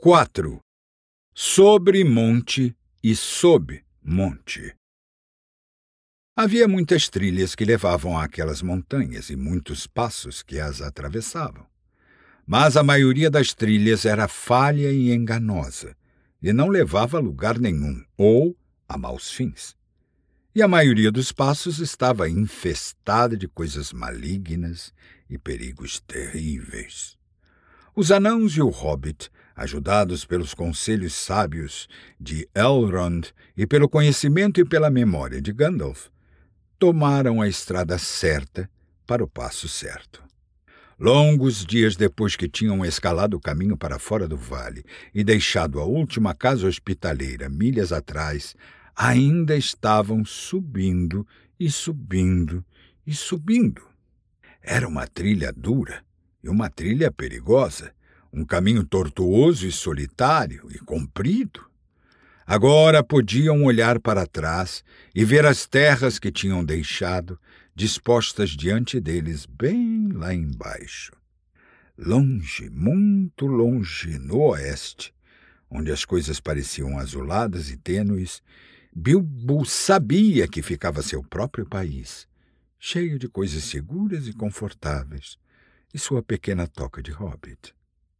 4. Sobre monte e sob monte. Havia muitas trilhas que levavam àquelas montanhas e muitos passos que as atravessavam. Mas a maioria das trilhas era falha e enganosa, e não levava a lugar nenhum, ou a maus fins. E a maioria dos passos estava infestada de coisas malignas e perigos terríveis. Os anãos e o hobbit, ajudados pelos conselhos sábios de Elrond e pelo conhecimento e pela memória de Gandalf, tomaram a estrada certa para o passo certo. Longos dias depois que tinham escalado o caminho para fora do vale e deixado a última casa hospitaleira milhas atrás, ainda estavam subindo e subindo e subindo. Era uma trilha dura e uma trilha perigosa, um caminho tortuoso e solitário e comprido. Agora podiam olhar para trás e ver as terras que tinham deixado, dispostas diante deles bem lá embaixo. Longe, muito longe, no oeste, onde as coisas pareciam azuladas e tênues, Bilbo sabia que ficava seu próprio país, cheio de coisas seguras e confortáveis, e sua pequena toca de hobbit.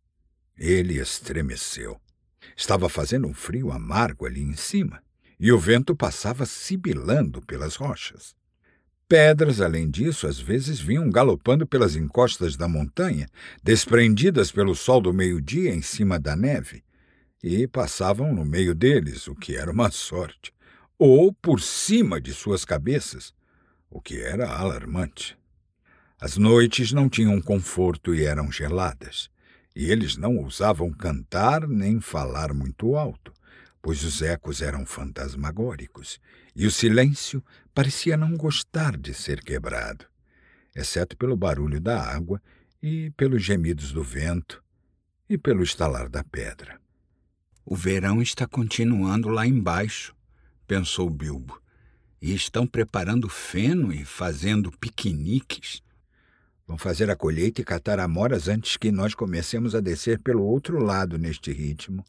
Ele estremeceu. Estava fazendo um frio amargo ali em cima, e o vento passava sibilando pelas rochas. Pedras, além disso, às vezes vinham galopando pelas encostas da montanha, desprendidas pelo sol do meio-dia em cima da neve, e passavam no meio deles, o que era uma sorte, ou por cima de suas cabeças, o que era alarmante. As noites não tinham conforto e eram geladas, e eles não ousavam cantar nem falar muito alto, pois os ecos eram fantasmagóricos, e o silêncio parecia não gostar de ser quebrado, exceto pelo barulho da água e pelos gemidos do vento e pelo estalar da pedra. O verão está continuando lá embaixo, pensou Bilbo, e estão preparando feno e fazendo piqueniques. Vão fazer a colheita e catar amoras antes que nós comecemos a descer pelo outro lado neste ritmo.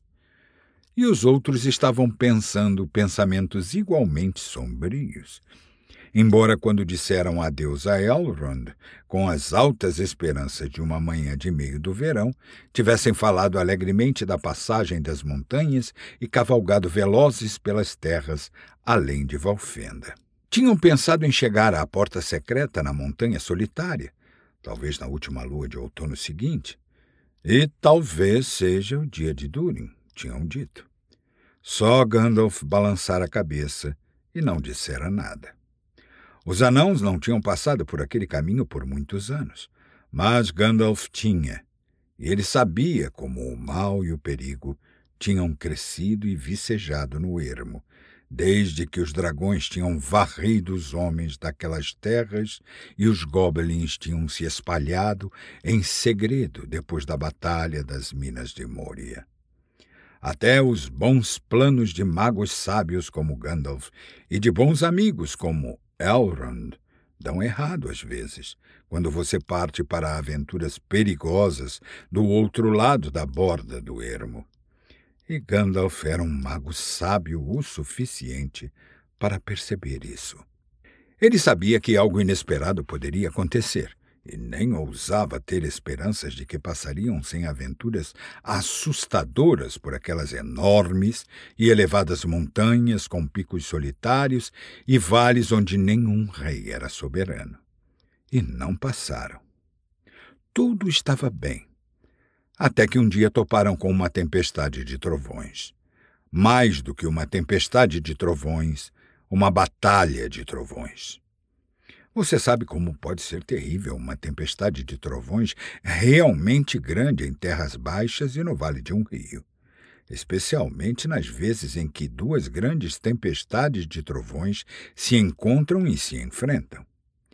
E os outros estavam pensando pensamentos igualmente sombrios. Embora quando disseram adeus a Elrond, com as altas esperanças de uma manhã de meio do verão, tivessem falado alegremente da passagem das montanhas e cavalgado velozes pelas terras além de Valfenda. Tinham pensado em chegar à porta secreta na montanha solitária, talvez na última lua de outono seguinte, e talvez seja o dia de Durin, tinham dito. Só Gandalf balançara a cabeça e não dissera nada. Os anãos não tinham passado por aquele caminho por muitos anos, mas Gandalf tinha, e ele sabia como o mal e o perigo tinham crescido e vicejado no ermo, desde que os dragões tinham varrido os homens daquelas terras e os goblins tinham se espalhado em segredo depois da batalha das Minas de Moria. Até os bons planos de magos sábios como Gandalf e de bons amigos como Elrond dão errado às vezes, quando você parte para aventuras perigosas do outro lado da borda do ermo. E Gandalf era um mago sábio o suficiente para perceber isso. Ele sabia que algo inesperado poderia acontecer, e nem ousava ter esperanças de que passariam sem aventuras assustadoras por aquelas enormes e elevadas montanhas com picos solitários e vales onde nenhum rei era soberano. E não passaram. Tudo estava bem. Até que um dia toparam com uma tempestade de trovões. Mais do que uma tempestade de trovões, uma batalha de trovões. Você sabe como pode ser terrível uma tempestade de trovões realmente grande em terras baixas e no vale de um rio, especialmente nas vezes em que duas grandes tempestades de trovões se encontram e se enfrentam.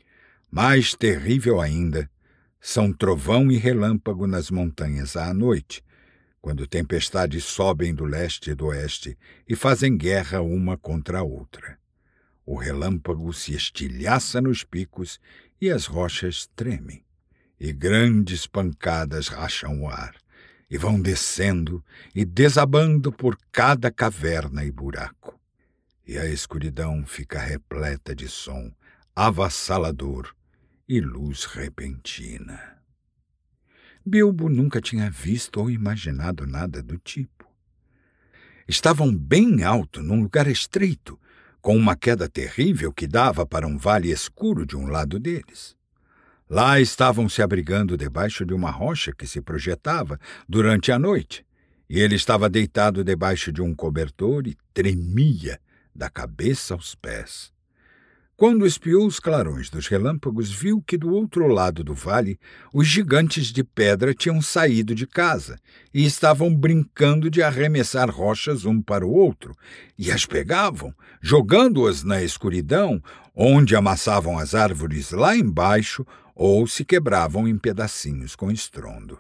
Mais terrível ainda são trovão e relâmpago nas montanhas à noite, quando tempestades sobem do leste e do oeste e fazem guerra uma contra a outra. O relâmpago se estilhaça nos picos e as rochas tremem, e grandes pancadas racham o ar, e vão descendo e desabando por cada caverna e buraco. E a escuridão fica repleta de som avassalador e luz repentina. Bilbo nunca tinha visto ou imaginado nada do tipo. Estavam bem alto, num lugar estreito, com uma queda terrível que dava para um vale escuro de um lado deles. Lá estavam se abrigando debaixo de uma rocha que se projetava durante a noite, e ele estava deitado debaixo de um cobertor e tremia da cabeça aos pés. Quando espiou os clarões dos relâmpagos, viu que do outro lado do vale os gigantes de pedra tinham saído de casa e estavam brincando de arremessar rochas um para o outro, e as pegavam, jogando-as na escuridão, onde amassavam as árvores lá embaixo ou se quebravam em pedacinhos com estrondo.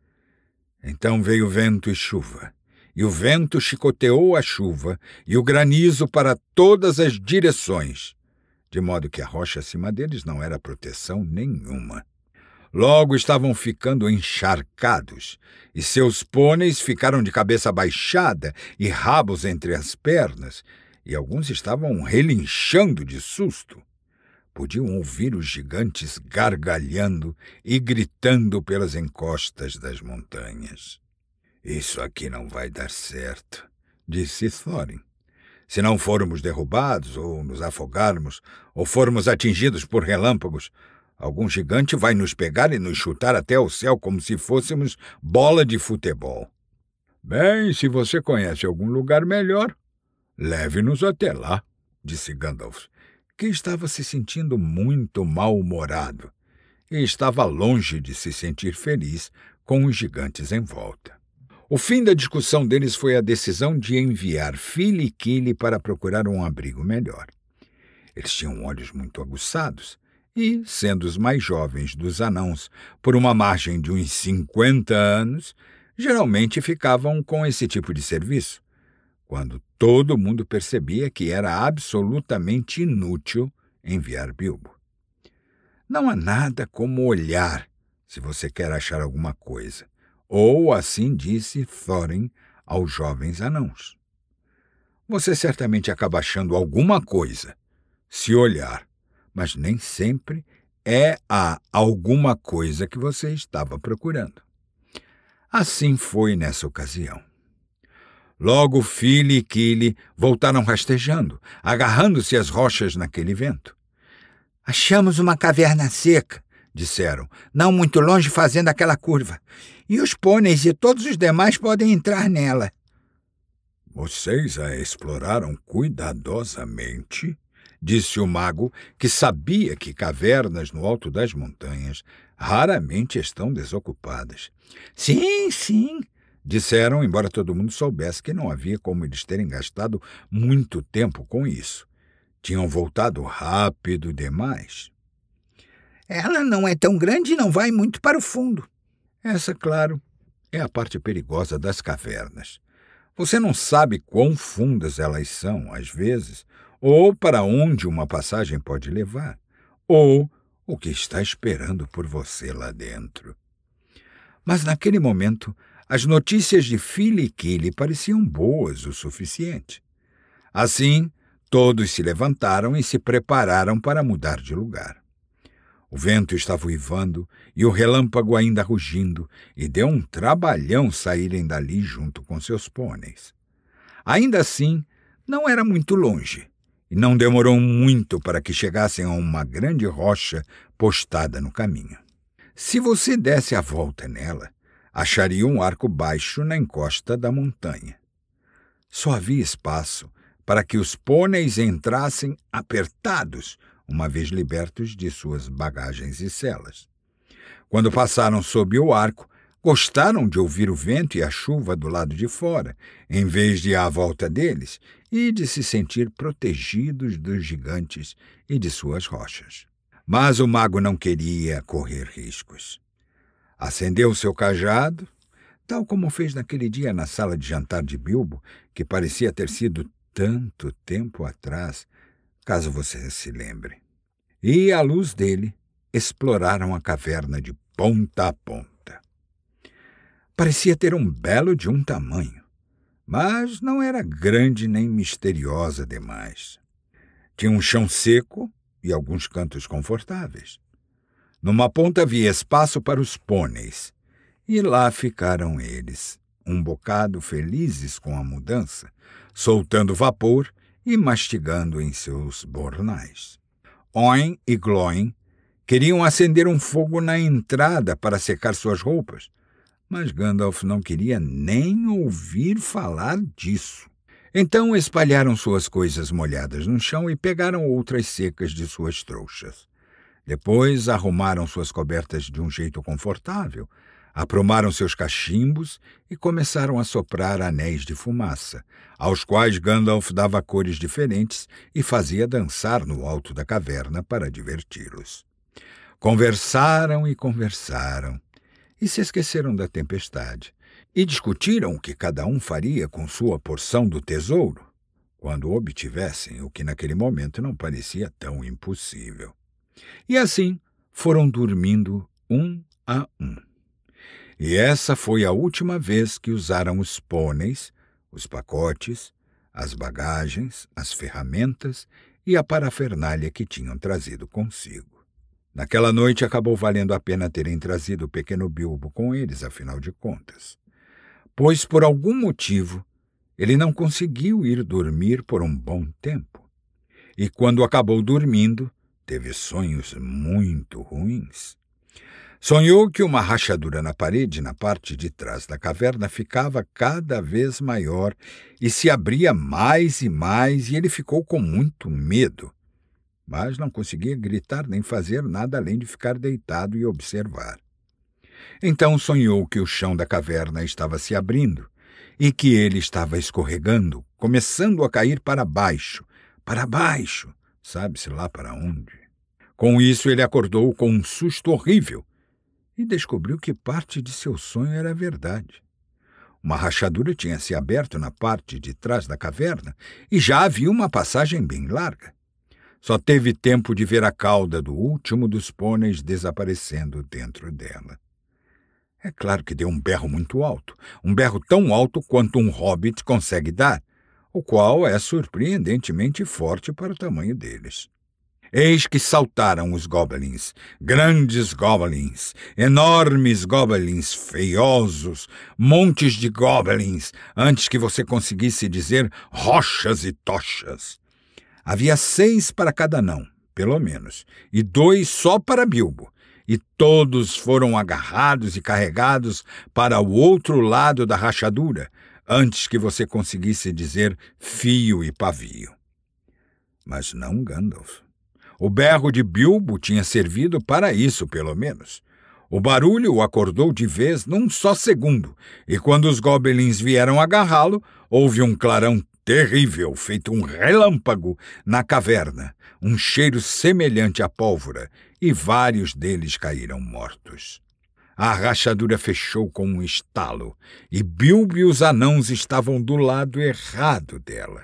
Então veio vento e chuva, e o vento chicoteou a chuva e o granizo para todas as direções, de modo que a rocha acima deles não era proteção nenhuma. Logo estavam ficando encharcados, e seus pôneis ficaram de cabeça baixada e rabos entre as pernas, e alguns estavam relinchando de susto. Podiam ouvir os gigantes gargalhando e gritando pelas encostas das montanhas. "Isso aqui não vai dar certo", disse Thorin. "Se não formos derrubados, ou nos afogarmos, ou formos atingidos por relâmpagos, algum gigante vai nos pegar e nos chutar até o céu como se fôssemos bola de futebol." "Bem, se você conhece algum lugar melhor, leve-nos até lá", disse Gandalf, que estava se sentindo muito mal-humorado e estava longe de se sentir feliz com os gigantes em volta. O fim da discussão deles foi a decisão de enviar Fili e Kili para procurar um abrigo melhor. Eles tinham olhos muito aguçados e, sendo os mais jovens dos anãos por uma margem de uns 50 anos, geralmente ficavam com esse tipo de serviço, quando todo mundo percebia que era absolutamente inútil enviar Bilbo. Não há nada como olhar se você quer achar alguma coisa, ou assim disse Thorin aos jovens anãos. Você certamente acaba achando alguma coisa, se olhar, mas nem sempre é a alguma coisa que você estava procurando. Assim foi nessa ocasião. Logo Fili e Kili voltaram rastejando, agarrando-se às rochas naquele vento. "Achamos uma caverna seca", disseram, "não muito longe fazendo aquela curva, e os pôneis e todos os demais podem entrar nela." "Vocês a exploraram cuidadosamente?", disse o mago, que sabia que cavernas no alto das montanhas raramente estão desocupadas. "Sim, sim", disseram, embora todo mundo soubesse que não havia como eles terem gastado muito tempo com isso. Tinham voltado rápido demais. "Ela não é tão grande e não vai muito para o fundo." Essa, claro, é a parte perigosa das cavernas. Você não sabe quão fundas elas são, às vezes, ou para onde uma passagem pode levar, ou o que está esperando por você lá dentro. Mas naquele momento, as notícias de Fili e Kili pareciam boas o suficiente. Assim, todos se levantaram e se prepararam para mudar de lugar. O vento estava uivando e o relâmpago ainda rugindo, e deu um trabalhão saírem dali junto com seus pôneis. Ainda assim, não era muito longe, e não demorou muito para que chegassem a uma grande rocha postada no caminho. Se você desse a volta nela, acharia um arco baixo na encosta da montanha. Só havia espaço para que os pôneis entrassem apertados, uma vez libertos de suas bagagens e celas. Quando passaram sob o arco, gostaram de ouvir o vento e a chuva do lado de fora, em vez de à volta deles, e de se sentir protegidos dos gigantes e de suas rochas. Mas o mago não queria correr riscos. Acendeu seu cajado, tal como fez naquele dia na sala de jantar de Bilbo, que parecia ter sido tanto tempo atrás, caso você se lembre. E, à luz dele, exploraram a caverna de ponta a ponta. Parecia ter um belo de um tamanho, mas não era grande nem misteriosa demais. Tinha um chão seco e alguns cantos confortáveis. Numa ponta havia espaço para os pôneis, e lá ficaram eles, um bocado felizes com a mudança, soltando vapor e mastigando em seus bornais. Oin e Glóin queriam acender um fogo na entrada para secar suas roupas, mas Gandalf não queria nem ouvir falar disso. Então espalharam suas coisas molhadas no chão e pegaram outras secas de suas trouxas. Depois arrumaram suas cobertas de um jeito confortável, aprumaram seus cachimbos e começaram a soprar anéis de fumaça, aos quais Gandalf dava cores diferentes e fazia dançar no alto da caverna para diverti-los. Conversaram e conversaram, e se esqueceram da tempestade, e discutiram o que cada um faria com sua porção do tesouro, quando obtivessem o que naquele momento não parecia tão impossível. E assim foram dormindo um a um. E essa foi a última vez que usaram os pôneis, os pacotes, as bagagens, as ferramentas e a parafernália que tinham trazido consigo. Naquela noite acabou valendo a pena terem trazido o pequeno Bilbo com eles, afinal de contas, pois por algum motivo ele não conseguiu ir dormir por um bom tempo. E quando acabou dormindo, teve sonhos muito ruins. Sonhou que uma rachadura na parede, na parte de trás da caverna, ficava cada vez maior e se abria mais e mais, e ele ficou com muito medo, mas não conseguia gritar nem fazer nada além de ficar deitado e observar. Então sonhou que o chão da caverna estava se abrindo e que ele estava escorregando, começando a cair para baixo, sabe-se lá para onde. Com isso ele acordou com um susto horrível e descobriu que parte de seu sonho era verdade. Uma rachadura tinha se aberto na parte de trás da caverna e já havia uma passagem bem larga. Só teve tempo de ver a cauda do último dos pôneis desaparecendo dentro dela. É claro que deu um berro muito alto, um berro tão alto quanto um hobbit consegue dar, o qual é surpreendentemente forte para o tamanho deles. Eis que saltaram os goblins, grandes goblins, enormes goblins feiosos, montes de goblins, antes que você conseguisse dizer rochas e tochas. Havia 6 para cada não, pelo menos, e 2 só para Bilbo, e todos foram agarrados e carregados para o outro lado da rachadura, antes que você conseguisse dizer fio e pavio. Mas não Gandalf. O berro de Bilbo tinha servido para isso, pelo menos. O barulho o acordou de vez num só segundo, e quando os goblins vieram agarrá-lo, houve um clarão terrível, feito um relâmpago, na caverna, um cheiro semelhante à pólvora, e vários deles caíram mortos. A rachadura fechou com um estalo, e Bilbo e os anãos estavam do lado errado dela.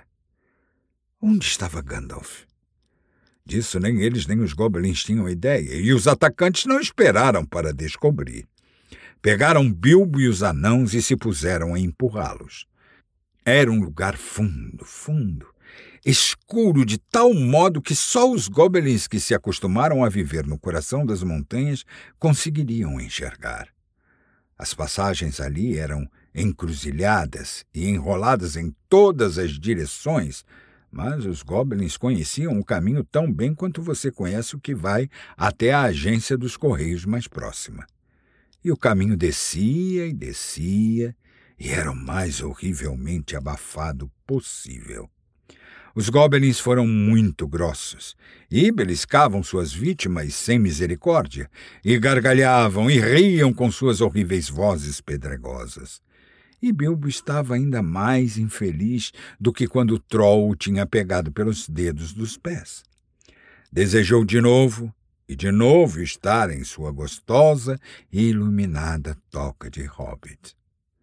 Onde estava Gandalf? Disso nem eles nem os goblins tinham ideia, e os atacantes não esperaram para descobrir. Pegaram Bilbo e os anãos e se puseram a empurrá-los. Era um lugar fundo, escuro de tal modo que só os goblins que se acostumaram a viver no coração das montanhas conseguiriam enxergar. As passagens ali eram encruzilhadas e enroladas em todas as direções, mas os goblins conheciam o caminho tão bem quanto você conhece o que vai até a agência dos correios mais próxima. E o caminho descia e descia, e era o mais horrivelmente abafado possível. Os goblins foram muito grossos, e beliscavam suas vítimas sem misericórdia, e gargalhavam e riam com suas horríveis vozes pedregosas. E Bilbo estava ainda mais infeliz do que quando o troll o tinha pegado pelos dedos dos pés. Desejou de novo estar em sua gostosa e iluminada toca de hobbit.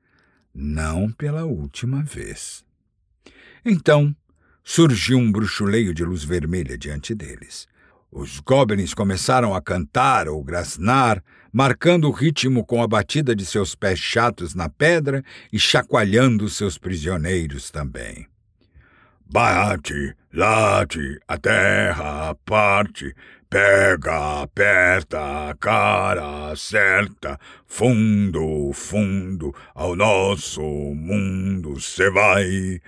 Não pela última vez. Então surgiu um bruxuleio de luz vermelha diante deles. Os goblins começaram a cantar ou grasnar, marcando o ritmo com a batida de seus pés chatos na pedra e chacoalhando seus prisioneiros também. Bate, late, a terra parte, pega, aperta, cara certa, fundo, fundo, ao nosso mundo cê vai,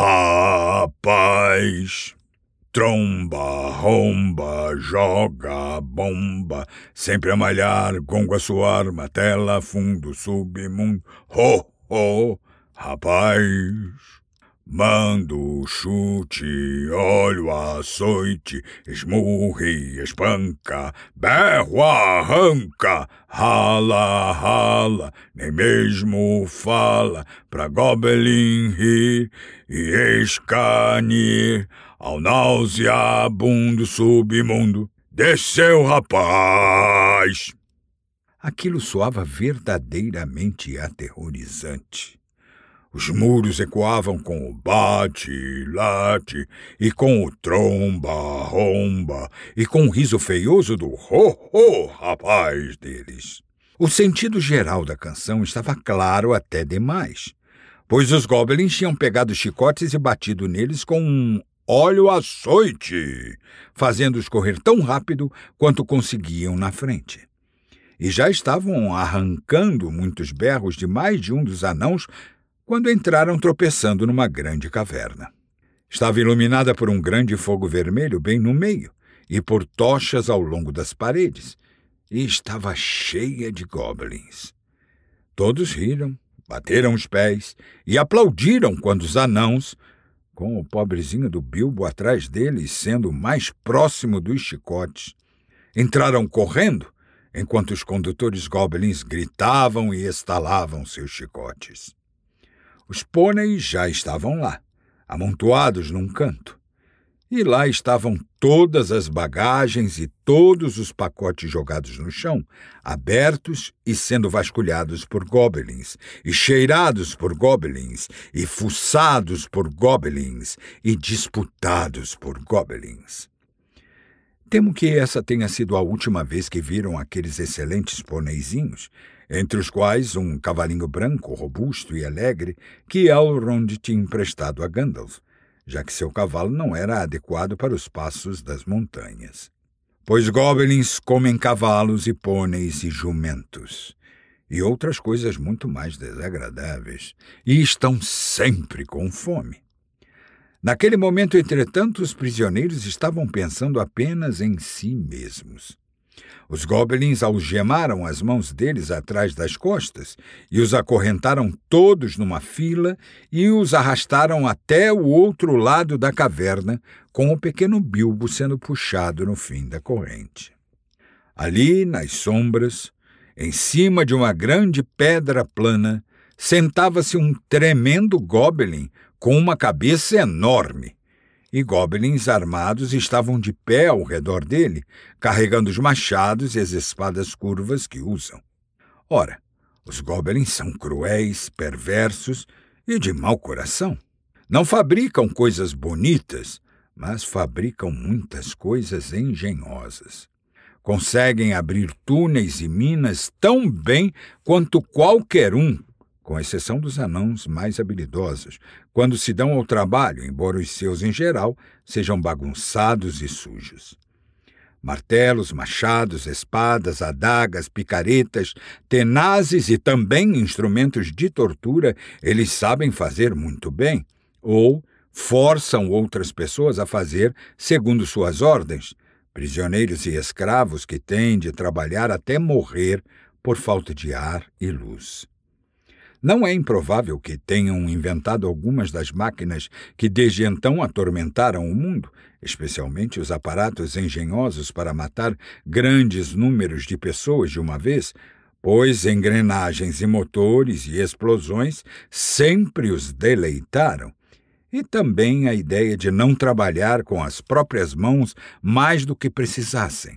rapaz. Tromba, romba, joga, bomba, sempre a malhar, gongo a suar, matela, fundo, submundo, ho, ho, rapaz. Mando, chute, olho, açoite, esmurre, espanca, berro, arranca, rala, rala, nem mesmo fala, pra goblin rir e escanir, ao nauseabundo submundo, desceu, rapaz! Aquilo soava verdadeiramente aterrorizante. Os muros ecoavam com o bate, late, e com o tromba, romba, e com o riso feioso do ho, rapaz deles. O sentido geral da canção estava claro até demais, pois os goblins tinham pegado chicotes e batido neles com um óleo açoite, fazendo-os correr tão rápido quanto conseguiam na frente. E já estavam arrancando muitos berros de mais de um dos anãos quando entraram tropeçando numa grande caverna. Estava iluminada por um grande fogo vermelho bem no meio e por tochas ao longo das paredes, e estava cheia de goblins. Todos riram, bateram os pés e aplaudiram quando os anãos, com o pobrezinho do Bilbo atrás deles sendo o mais próximo dos chicotes, entraram correndo enquanto os condutores goblins gritavam e estalavam seus chicotes. Os pôneis já estavam lá, amontoados num canto. E lá estavam todas as bagagens e todos os pacotes jogados no chão, abertos e sendo vasculhados por goblins, e cheirados por goblins, e fuçados por goblins, e disputados por goblins. Temo que essa tenha sido a última vez que viram aqueles excelentes pôneizinhos, entre os quais um cavalinho branco, robusto e alegre, que Elrond tinha emprestado a Gandalf, já que seu cavalo não era adequado para os passos das montanhas. Pois goblins comem cavalos e pôneis e jumentos, e outras coisas muito mais desagradáveis, e estão sempre com fome. Naquele momento, entretanto, os prisioneiros estavam pensando apenas em si mesmos. Os goblins algemaram as mãos deles atrás das costas e os acorrentaram todos numa fila e os arrastaram até o outro lado da caverna, com o pequeno Bilbo sendo puxado no fim da corrente. Ali, nas sombras, em cima de uma grande pedra plana, sentava-se um tremendo goblin com uma cabeça enorme. E goblins armados estavam de pé ao redor dele, carregando os machados e as espadas curvas que usam. Ora, os goblins são cruéis, perversos e de mau coração. Não fabricam coisas bonitas, mas fabricam muitas coisas engenhosas. Conseguem abrir túneis e minas tão bem quanto qualquer um, com exceção dos anãos mais habilidosos, quando se dão ao trabalho, embora os seus, em geral, sejam bagunçados e sujos. Martelos, machados, espadas, adagas, picaretas, tenazes e também instrumentos de tortura eles sabem fazer muito bem, ou forçam outras pessoas a fazer segundo suas ordens, prisioneiros e escravos que têm de trabalhar até morrer por falta de ar e luz. Não é improvável que tenham inventado algumas das máquinas que desde então atormentaram o mundo, especialmente os aparatos engenhosos para matar grandes números de pessoas de uma vez, pois engrenagens e motores e explosões sempre os deleitaram. E também a ideia de não trabalhar com as próprias mãos mais do que precisassem.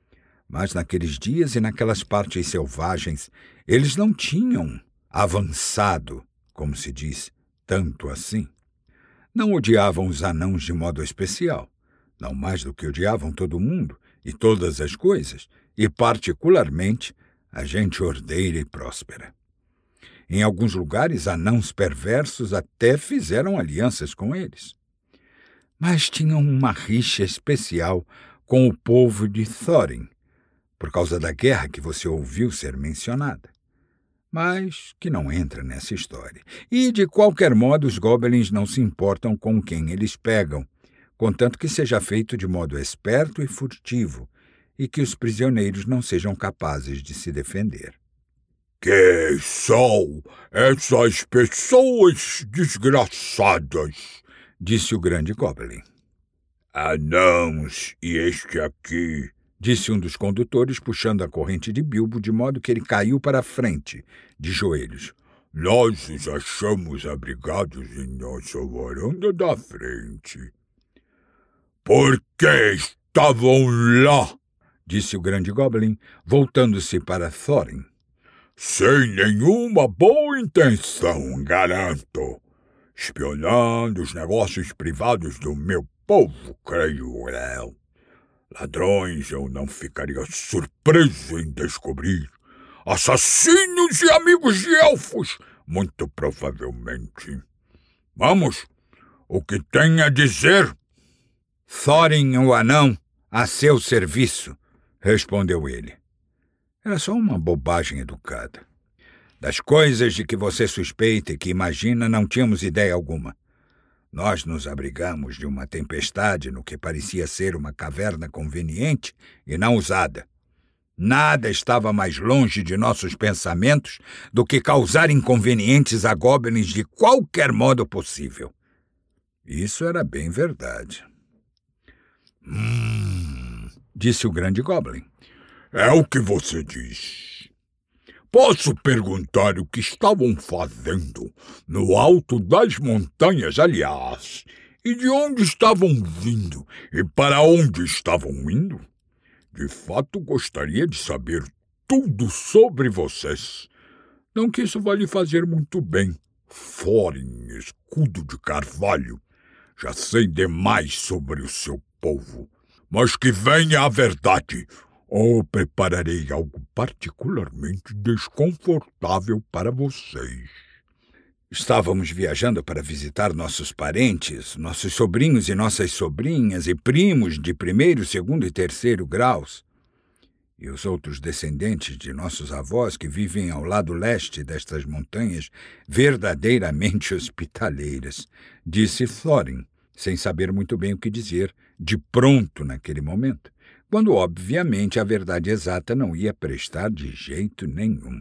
Mas naqueles dias e naquelas partes selvagens, eles não tinham avançado, como se diz, tanto assim. Não odiavam os anãos de modo especial, não mais do que odiavam todo mundo, e todas as coisas, e particularmente a gente ordeira e próspera. Em alguns lugares, anãos perversos até fizeram alianças com eles. Mas tinham uma rixa especial com o povo de Thorin, por causa da guerra que você ouviu ser mencionada. Mas que não entra nessa história. E, de qualquer modo, os goblins não se importam com quem eles pegam, contanto que seja feito de modo esperto e furtivo, e que os prisioneiros não sejam capazes de se defender. Quem são essas pessoas desgraçadas? Disse o grande goblin. Anãos, e este aqui, disse um dos condutores, puxando a corrente de Bilbo de modo que ele caiu para a frente, de joelhos. Nós os achamos abrigados em nossa varanda da frente. Por que estavam lá? Disse o grande goblin, voltando-se para Thorin. Sem nenhuma boa intenção, garanto. Espionando os negócios privados do meu povo, creio eu. Ladrões eu não ficaria surpreso em descobrir. Assassinos e amigos de elfos, muito provavelmente. Vamos, o que tem a dizer? Thorin, o anão, a seu serviço, respondeu ele. Era só uma bobagem educada. Das coisas de que você suspeita e que imagina, não tínhamos ideia alguma. Nós nos abrigamos de uma tempestade no que parecia ser uma caverna conveniente e não usada. Nada estava mais longe de nossos pensamentos do que causar inconvenientes a goblins de qualquer modo possível. Isso era bem verdade. Disse o grande goblin. É o que você diz. Posso perguntar o que estavam fazendo no alto das montanhas, aliás, e de onde estavam vindo e para onde estavam indo? De fato, gostaria de saber tudo sobre vocês. Não que isso vá lhe fazer muito bem. Thorin, escudo de carvalho. Já sei demais sobre o seu povo. Mas que venha a verdade, ou prepararei algo particularmente desconfortável para vocês. Estávamos viajando para visitar nossos parentes, nossos sobrinhos e nossas sobrinhas e primos de primeiro, segundo e terceiro graus, e os outros descendentes de nossos avós que vivem ao lado leste destas montanhas verdadeiramente hospitaleiras, disse Thorin, sem saber muito bem o que dizer, de pronto naquele momento, quando obviamente a verdade exata não ia prestar de jeito nenhum.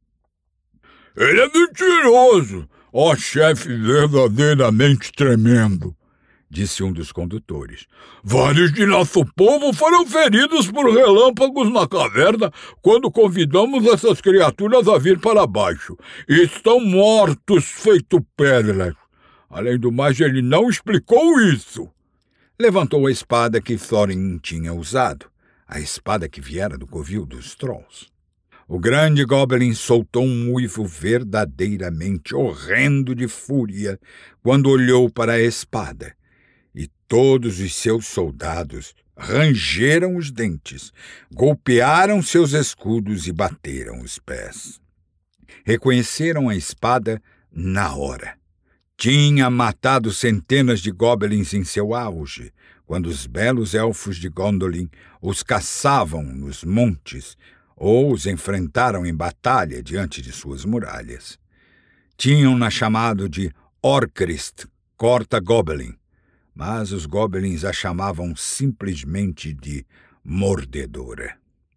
Ele é mentiroso, ó chefe verdadeiramente tremendo, disse um dos condutores. Vários de nosso povo foram feridos por relâmpagos na caverna quando convidamos essas criaturas a vir para baixo. E estão mortos feito pedras. Além do mais, ele não explicou isso. Levantou a espada que Thorin tinha usado, a espada que viera do covil dos Trolls. O grande goblin soltou um uivo verdadeiramente horrendo de fúria quando olhou para a espada, e todos os seus soldados rangeram os dentes, golpearam seus escudos e bateram os pés. Reconheceram a espada na hora. Tinha matado centenas de goblins em seu auge, quando os belos elfos de Gondolin os caçavam nos montes ou os enfrentaram em batalha diante de suas muralhas. Tinham-na chamado de Orcrist, corta-goblin, mas os goblins a chamavam simplesmente de mordedora.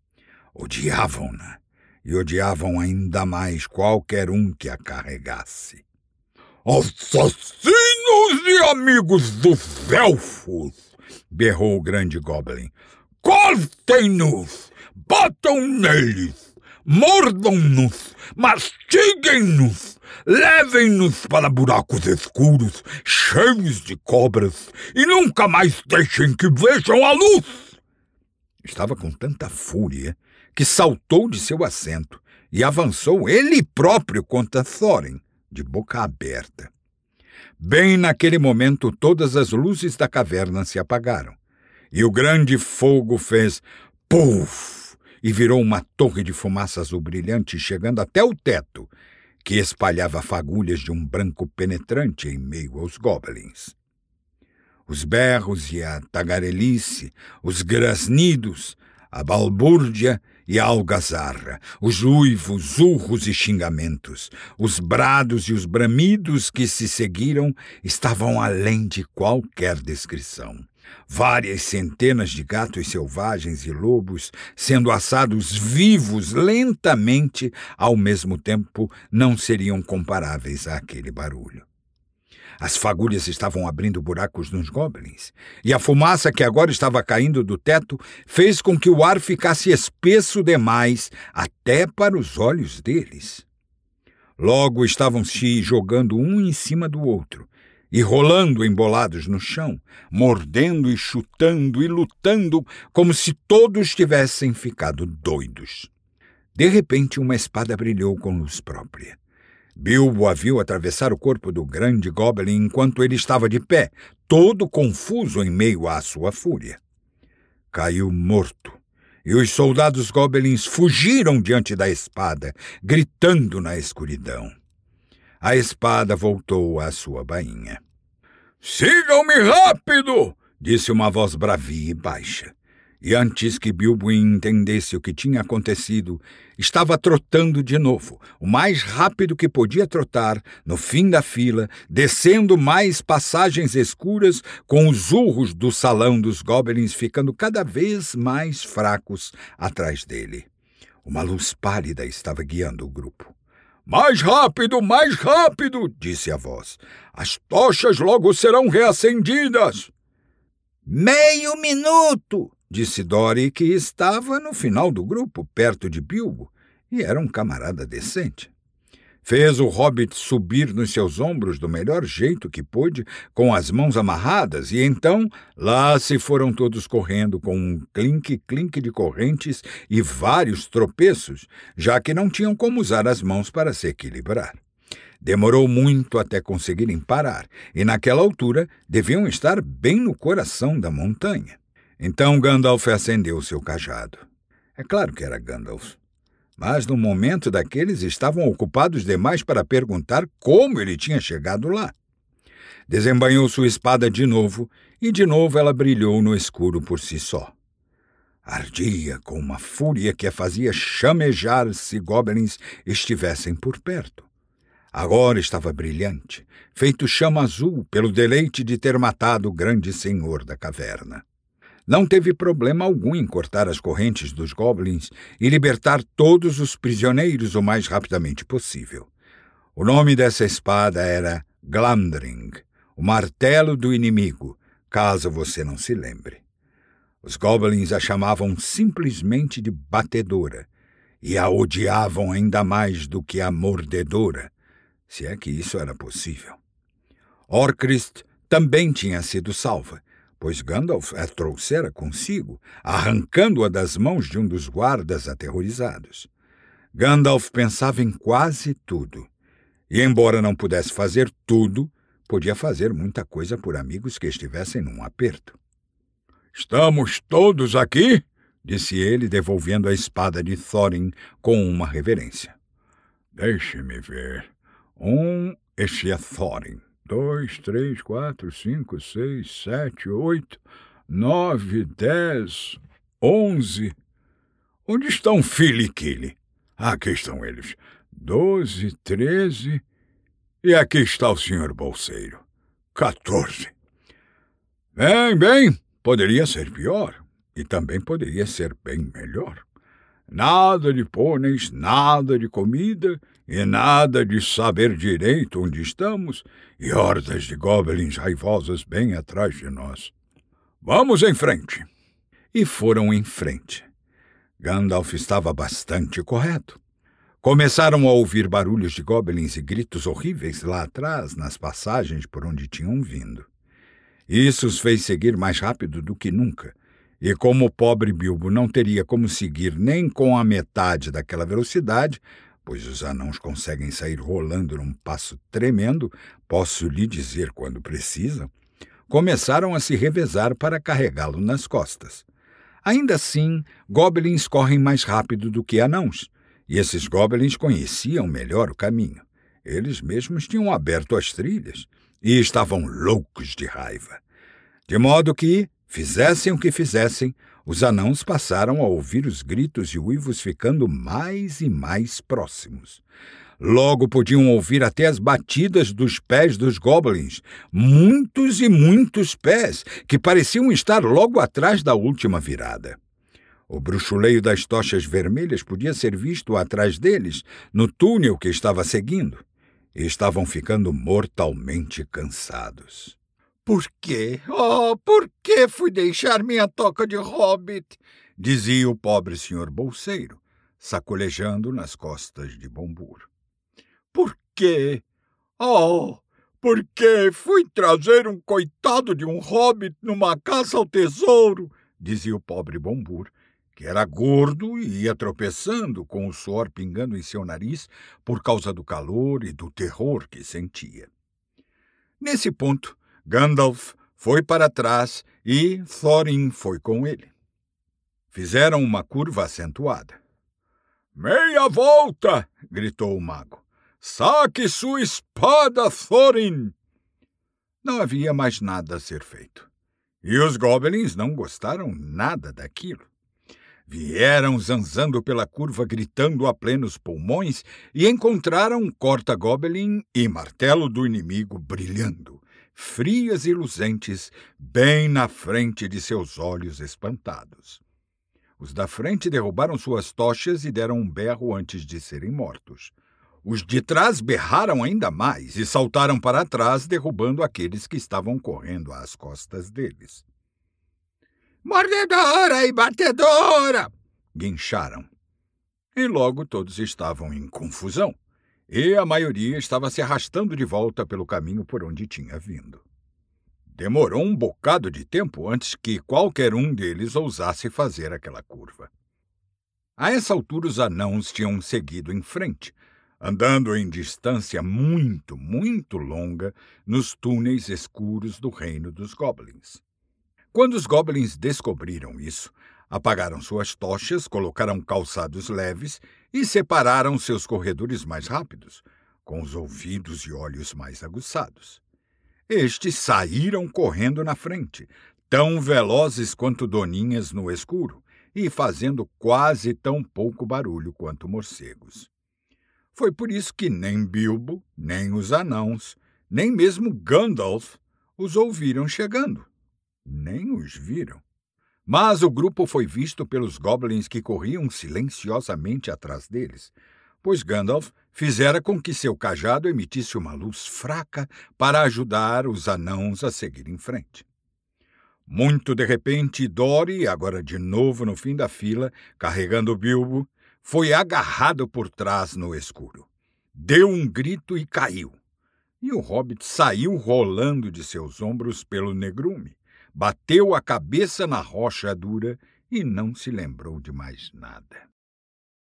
Odiavam-na, e odiavam ainda mais qualquer um que a carregasse. Assassinos e amigos dos elfos! Berrou o grande goblin. Cortem-nos! Batam neles! Mordam-nos! Mastiguem-nos! Levem-nos para buracos escuros, cheios de cobras, e nunca mais deixem que vejam a luz! Estava com tanta fúria que saltou de seu assento e avançou ele próprio contra Thorin, de boca aberta. Bem naquele momento, todas as luzes da caverna se apagaram, e o grande fogo fez puf e virou uma torre de fumaça azul brilhante, chegando até o teto, que espalhava fagulhas de um branco penetrante em meio aos goblins. Os berros e a tagarelice, os grasnidos, a balbúrdia e a algazarra, os uivos, urros e xingamentos, os brados e os bramidos que se seguiram estavam além de qualquer descrição. Várias centenas de gatos selvagens e lobos sendo assados vivos lentamente, ao mesmo tempo, não seriam comparáveis àquele barulho. As fagulhas estavam abrindo buracos nos goblins, e a fumaça que agora estava caindo do teto fez com que o ar ficasse espesso demais até para os olhos deles. Logo estavam se jogando um em cima do outro, e rolando embolados no chão, mordendo e chutando e lutando como se todos tivessem ficado doidos. De repente, uma espada brilhou com luz própria. Bilbo a viu atravessar o corpo do grande goblin enquanto ele estava de pé, todo confuso em meio à sua fúria. Caiu morto, e os soldados goblins fugiram diante da espada, gritando na escuridão. A espada voltou à sua bainha. "Sigam-me rápido!" disse uma voz bravia e baixa. E antes que Bilbo entendesse o que tinha acontecido, estava trotando de novo, o mais rápido que podia trotar, no fim da fila, descendo mais passagens escuras, com os urros do salão dos goblins ficando cada vez mais fracos atrás dele. Uma luz pálida estava guiando o grupo. Mais rápido, disse a voz. "As tochas logo serão reacendidas." "Meio minuto!" disse Dori, que estava no final do grupo, perto de Bilbo, e era um camarada decente. Fez o hobbit subir nos seus ombros do melhor jeito que pôde, com as mãos amarradas, e então lá se foram todos correndo com um clinque-clinque de correntes e vários tropeços, já que não tinham como usar as mãos para se equilibrar. Demorou muito até conseguirem parar, e naquela altura deviam estar bem no coração da montanha. Então Gandalf acendeu seu cajado. É claro que era Gandalf. Mas no momento daqueles estavam ocupados demais para perguntar como ele tinha chegado lá. Desembainhou sua espada de novo, e de novo ela brilhou no escuro por si só. Ardia com uma fúria que a fazia chamejar se goblins estivessem por perto. Agora estava brilhante, feito chama azul pelo deleite de ter matado o grande senhor da caverna. Não teve problema algum em cortar as correntes dos goblins e libertar todos os prisioneiros o mais rapidamente possível. O nome dessa espada era Glamdring, o martelo do inimigo, caso você não se lembre. Os goblins a chamavam simplesmente de batedora e a odiavam ainda mais do que a mordedora, se é que isso era possível. Orcrist também tinha sido salva, pois Gandalf a trouxera consigo, arrancando-a das mãos de um dos guardas aterrorizados. Gandalf pensava em quase tudo, e embora não pudesse fazer tudo, podia fazer muita coisa por amigos que estivessem num aperto. "Estamos todos aqui?" disse ele, devolvendo a espada de Thorin com uma reverência. "Deixe-me ver. Este é Thorin. 2, 3, 4, 5, 6, 7, 8, 9, 10, 11. Onde estão Fili e Kili? Aqui estão eles. 12, 13. E aqui está o senhor Bolseiro. 14. Bem, poderia ser pior. E também poderia ser bem melhor. Nada de pôneis, nada de comida e nada de saber direito onde estamos e hordas de goblins raivosas bem atrás de nós. Vamos em frente. E foram em frente. Gandalf estava bastante correto. Começaram a ouvir barulhos de goblins e gritos horríveis lá atrás, nas passagens por onde tinham vindo. Isso os fez seguir mais rápido do que nunca, e como o pobre Bilbo não teria como seguir nem com a metade daquela velocidade, pois os anãos conseguem sair rolando num passo tremendo, posso lhe dizer quando precisam, começaram a se revezar para carregá-lo nas costas. Ainda assim, goblins correm mais rápido do que anãos, e esses goblins conheciam melhor o caminho. Eles mesmos tinham aberto as trilhas e estavam loucos de raiva. De modo que, fizessem o que fizessem, os anãos passaram a ouvir os gritos e uivos ficando mais e mais próximos. Logo podiam ouvir até as batidas dos pés dos goblins, muitos e muitos pés, que pareciam estar logo atrás da última virada. O bruxuleio das tochas vermelhas podia ser visto atrás deles, no túnel que estava seguindo, e estavam ficando mortalmente cansados. Por quê? Oh, por que fui deixar minha toca de hobbit? Dizia o pobre senhor bolseiro, sacolejando nas costas de Bombur. Por quê? Oh, porque fui trazer um coitado de um hobbit numa caça ao tesouro, dizia o pobre Bombur, que era gordo e ia tropeçando com o suor pingando em seu nariz por causa do calor e do terror que sentia. Nesse ponto, Gandalf foi para trás e Thorin foi com ele. Fizeram uma curva acentuada. "Meia volta!" gritou o mago. "Saque sua espada, Thorin!" Não havia mais nada a ser feito. E os goblins não gostaram nada daquilo. Vieram zanzando pela curva, gritando a plenos pulmões, e encontraram um corta-goblin e martelo do inimigo brilhando, frias e luzentes, bem na frente de seus olhos espantados. Os da frente derrubaram suas tochas e deram um berro antes de serem mortos. Os de trás berraram ainda mais e saltaram para trás, derrubando aqueles que estavam correndo às costas deles. "Mordedora e batedora!" guincharam. E logo todos estavam em confusão, e a maioria estava se arrastando de volta pelo caminho por onde tinha vindo. Demorou um bocado de tempo antes que qualquer um deles ousasse fazer aquela curva. A essa altura os anãos tinham seguido em frente, andando em distância muito, muito longa nos túneis escuros do reino dos goblins. Quando os goblins descobriram isso, apagaram suas tochas, colocaram calçados leves e separaram seus corredores mais rápidos, com os ouvidos e olhos mais aguçados. Estes saíram correndo na frente, tão velozes quanto doninhas no escuro, e fazendo quase tão pouco barulho quanto morcegos. Foi por isso que nem Bilbo, nem os anãos, nem mesmo Gandalf os ouviram chegando. Nem os viram. Mas o grupo foi visto pelos goblins que corriam silenciosamente atrás deles, pois Gandalf fizera com que seu cajado emitisse uma luz fraca para ajudar os anãos a seguir em frente. Muito de repente, Dori, agora de novo no fim da fila, carregando Bilbo, foi agarrado por trás no escuro. Deu um grito e caiu. E o hobbit saiu rolando de seus ombros pelo negrume, bateu a cabeça na rocha dura e não se lembrou de mais nada.